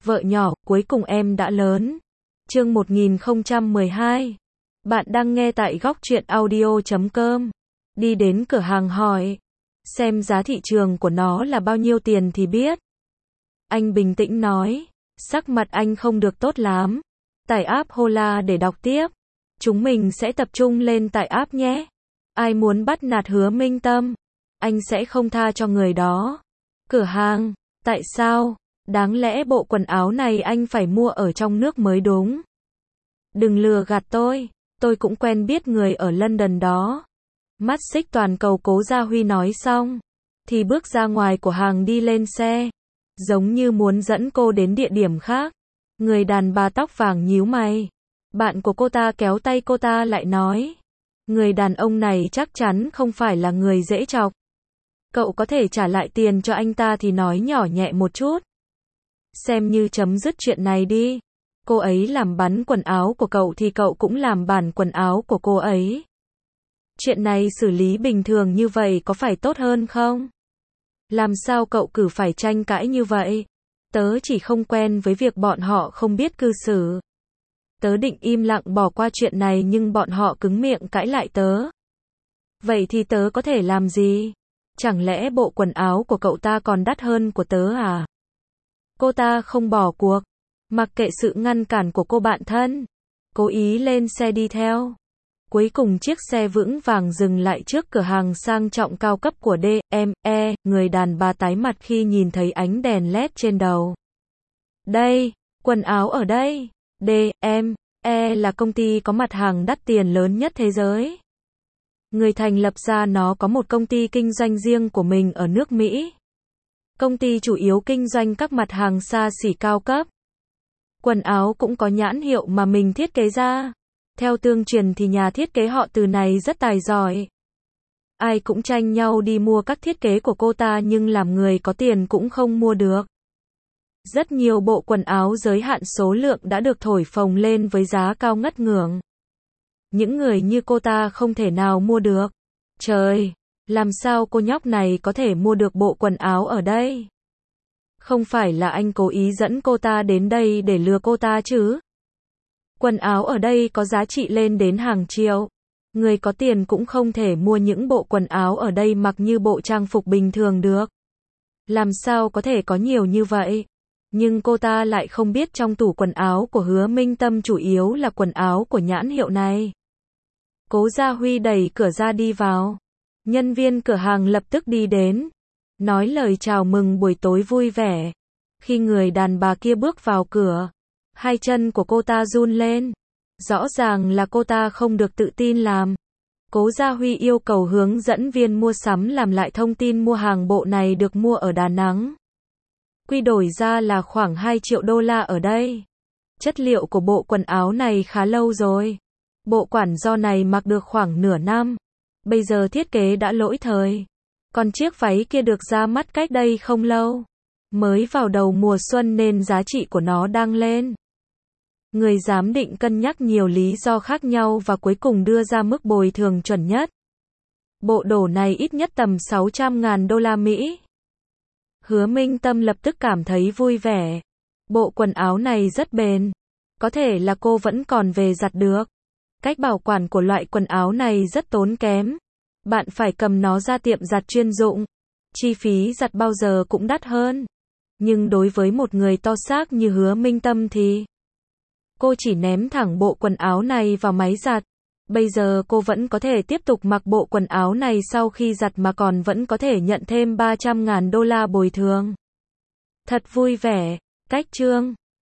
Vợ nhỏ, cuối cùng em đã lớn. Chương 1012. Bạn đang nghe tại góc truyện audio.com. Đi đến cửa hàng hỏi, xem giá thị trường của nó là bao nhiêu tiền thì biết. Anh bình tĩnh nói, sắc mặt anh không được tốt lắm. Tải app Hola để đọc tiếp. Chúng mình sẽ tập trung lên tải app nhé. Ai muốn bắt nạt Hứa Minh Tâm, anh sẽ không tha cho người đó. Cửa hàng, tại sao? Đáng lẽ bộ quần áo này anh phải mua ở trong nước mới đúng. Đừng lừa gạt tôi cũng quen biết người ở London đó. Mắt xích toàn cầu Cố Gia Huy nói xong, thì bước ra ngoài của hàng đi lên xe, giống như muốn dẫn cô đến địa điểm khác. Người đàn bà tóc vàng nhíu mày. Bạn của cô ta kéo tay cô ta lại nói, người đàn ông này chắc chắn không phải là người dễ chọc. Cậu có thể trả lại tiền cho anh ta thì nói nhỏ nhẹ một chút. Xem như chấm dứt chuyện này đi. Cô ấy làm bắn quần áo của cậu thì cậu cũng làm bẩn quần áo của cô ấy. Chuyện này xử lý bình thường như vậy có phải tốt hơn không? Làm sao cậu cứ phải tranh cãi như vậy? Tớ chỉ không quen với việc bọn họ không biết cư xử. Tớ định im lặng bỏ qua chuyện này nhưng bọn họ cứng miệng cãi lại tớ. Vậy thì tớ có thể làm gì? Chẳng lẽ bộ quần áo của cậu ta còn đắt hơn của tớ à? Cô ta không bỏ cuộc, mặc kệ sự ngăn cản của cô bạn thân, cố ý lên xe đi theo. Cuối cùng chiếc xe vững vàng dừng lại trước cửa hàng sang trọng cao cấp của D.M.E. Người đàn bà tái mặt khi nhìn thấy ánh đèn LED trên đầu. Đây, quần áo ở đây. D.M.E. là công ty có mặt hàng đắt tiền lớn nhất thế giới. Người thành lập ra nó có một công ty kinh doanh riêng của mình ở nước Mỹ. Công ty chủ yếu kinh doanh các mặt hàng xa xỉ cao cấp. Quần áo cũng có nhãn hiệu mà mình thiết kế ra. Theo tương truyền thì nhà thiết kế họ Từ này rất tài giỏi. Ai cũng tranh nhau đi mua các thiết kế của cô ta nhưng làm người có tiền cũng không mua được. Rất nhiều bộ quần áo giới hạn số lượng đã được thổi phồng lên với giá cao ngất ngưởng. Những người như cô ta không thể nào mua được. Trời, làm sao cô nhóc này có thể mua được bộ quần áo ở đây? Không phải là anh cố ý dẫn cô ta đến đây để lừa cô ta chứ? Quần áo ở đây có giá trị lên đến hàng triệu. Người có tiền cũng không thể mua những bộ quần áo ở đây mặc như bộ trang phục bình thường được. Làm sao có thể có nhiều như vậy? Nhưng cô ta lại không biết trong tủ quần áo của Hứa Minh Tâm chủ yếu là quần áo của nhãn hiệu này. Cố Gia Huy đẩy cửa ra đi vào. Nhân viên cửa hàng lập tức đi đến, nói lời chào mừng buổi tối vui vẻ. Khi người đàn bà kia bước vào cửa, hai chân của cô ta run lên. Rõ ràng là cô ta không được tự tin làm. Cố Gia Huy yêu cầu hướng dẫn viên mua sắm làm lại thông tin mua hàng. Bộ này được mua ở Đà Nẵng. Quy đổi ra là khoảng 2 triệu đô la ở đây. Chất liệu của bộ quần áo này khá lâu rồi. Bộ quản do này mặc được khoảng nửa năm. Bây giờ thiết kế đã lỗi thời. Còn chiếc váy kia được ra mắt cách đây không lâu. Mới vào đầu mùa xuân nên giá trị của nó đang lên. Người giám định cân nhắc nhiều lý do khác nhau và cuối cùng đưa ra mức bồi thường chuẩn nhất. Bộ đồ này ít nhất tầm 600.000 đô la Mỹ. Hứa Minh Tâm lập tức cảm thấy vui vẻ. Bộ quần áo này rất bền. Có thể là cô vẫn còn về giặt được. Cách bảo quản của loại quần áo này rất tốn kém. Bạn phải cầm nó ra tiệm giặt chuyên dụng. Chi phí giặt bao giờ cũng đắt hơn. Nhưng đối với một người to xác như Hứa Minh Tâm thì cô chỉ ném thẳng bộ quần áo này vào máy giặt. Bây giờ cô vẫn có thể tiếp tục mặc bộ quần áo này sau khi giặt mà còn vẫn có thể nhận thêm 300.000 đô la bồi thường. Thật vui vẻ. Cách chương